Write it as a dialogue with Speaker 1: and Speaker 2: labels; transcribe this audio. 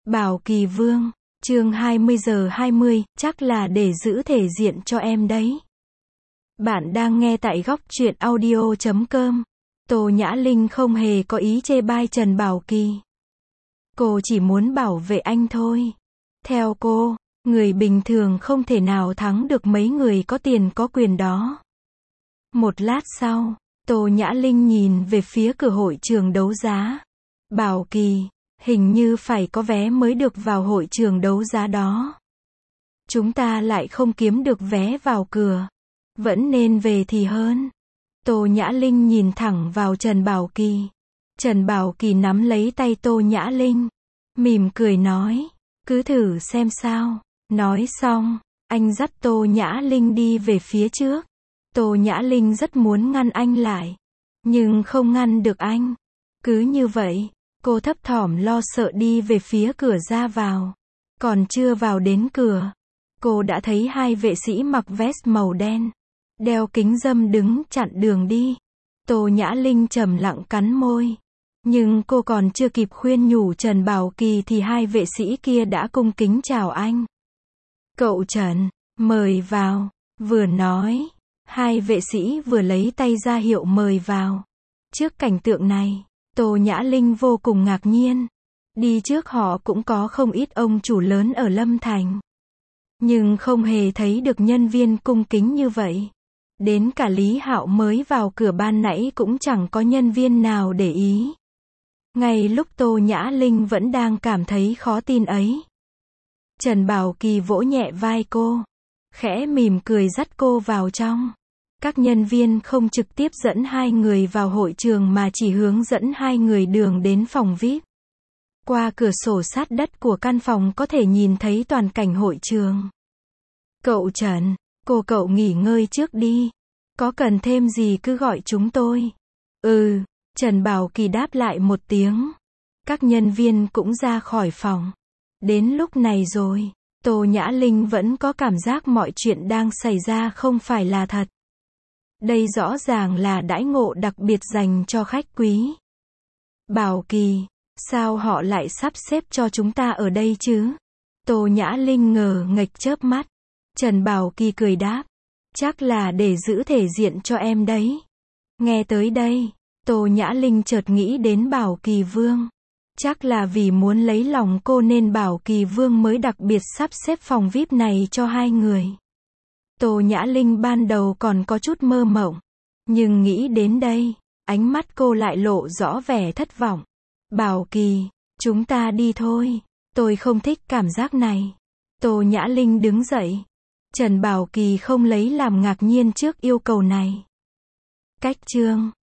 Speaker 1: Bảo Kỳ Vương, chương 20:20, chắc là để giữ thể diện cho em đấy. Bạn đang nghe tại góc truyện audio.com. Tô Nhã Linh không hề có ý chê bai Trần Bảo Kỳ. Cô chỉ muốn bảo vệ anh thôi. Theo cô, người bình thường không thể nào thắng được mấy người có tiền có quyền đó. Một lát sau, Tô Nhã Linh nhìn về phía cửa hội trường đấu giá. Bảo Kỳ, hình như phải có vé mới được vào hội trường đấu giá đó. Chúng ta lại không kiếm được vé vào cửa. Vẫn nên về thì hơn. Tô Nhã Linh nhìn thẳng vào Trần Bảo Kỳ. Trần Bảo Kỳ nắm lấy tay Tô Nhã Linh, mỉm cười nói, cứ thử xem sao. Nói xong, anh dắt Tô Nhã Linh đi về phía trước. Tô Nhã Linh rất muốn ngăn anh lại, nhưng không ngăn được anh. Cứ như vậy, cô thấp thỏm lo sợ đi về phía cửa ra vào. Còn chưa vào đến cửa, cô đã thấy hai vệ sĩ mặc vest màu đen, đeo kính râm đứng chặn đường đi. Tô Nhã Linh trầm lặng cắn môi. Nhưng cô còn chưa kịp khuyên nhủ Trần Bảo Kỳ thì hai vệ sĩ kia đã cung kính chào anh. Cậu Trần, mời vào. Vừa nói, hai vệ sĩ vừa lấy tay ra hiệu mời vào. Trước cảnh tượng này, Tô Nhã Linh vô cùng ngạc nhiên. Đi trước họ cũng có không ít ông chủ lớn ở Lâm Thành, nhưng không hề thấy được nhân viên cung kính như vậy. Đến cả Lý Hạo mới vào cửa ban nãy cũng chẳng có nhân viên nào để ý. Ngay lúc Tô Nhã Linh vẫn đang cảm thấy khó tin ấy, Trần Bảo Kỳ vỗ nhẹ vai cô, khẽ mỉm cười dắt cô vào trong. Các nhân viên không trực tiếp dẫn hai người vào hội trường mà chỉ hướng dẫn hai người đường đến phòng VIP. Qua cửa sổ sát đất của căn phòng có thể nhìn thấy toàn cảnh hội trường. Cậu Trần, cậu nghỉ ngơi trước đi. Có cần thêm gì cứ gọi chúng tôi. Ừ, Trần Bảo Kỳ đáp lại một tiếng. Các nhân viên cũng ra khỏi phòng. Đến lúc này rồi, Tô Nhã Linh vẫn có cảm giác mọi chuyện đang xảy ra không phải là thật. Đây rõ ràng là đãi ngộ đặc biệt dành cho khách quý. Bảo Kỳ, sao họ lại sắp xếp cho chúng ta ở đây chứ? Tô Nhã Linh ngờ nghệch chớp mắt. Trần Bảo Kỳ cười đáp, chắc là để giữ thể diện cho em đấy. Nghe tới đây, Tô Nhã Linh chợt nghĩ đến Bảo Kỳ Vương. Chắc là vì muốn lấy lòng cô nên Bảo Kỳ Vương mới đặc biệt sắp xếp phòng VIP này cho hai người. Tô Nhã Linh ban đầu còn có chút mơ mộng, nhưng nghĩ đến đây, ánh mắt cô lại lộ rõ vẻ thất vọng. Bảo Kỳ, chúng ta đi thôi. Tôi không thích cảm giác này. Tô Nhã Linh đứng dậy. Trần Bảo Kỳ không lấy làm ngạc nhiên trước yêu cầu này. Cách chương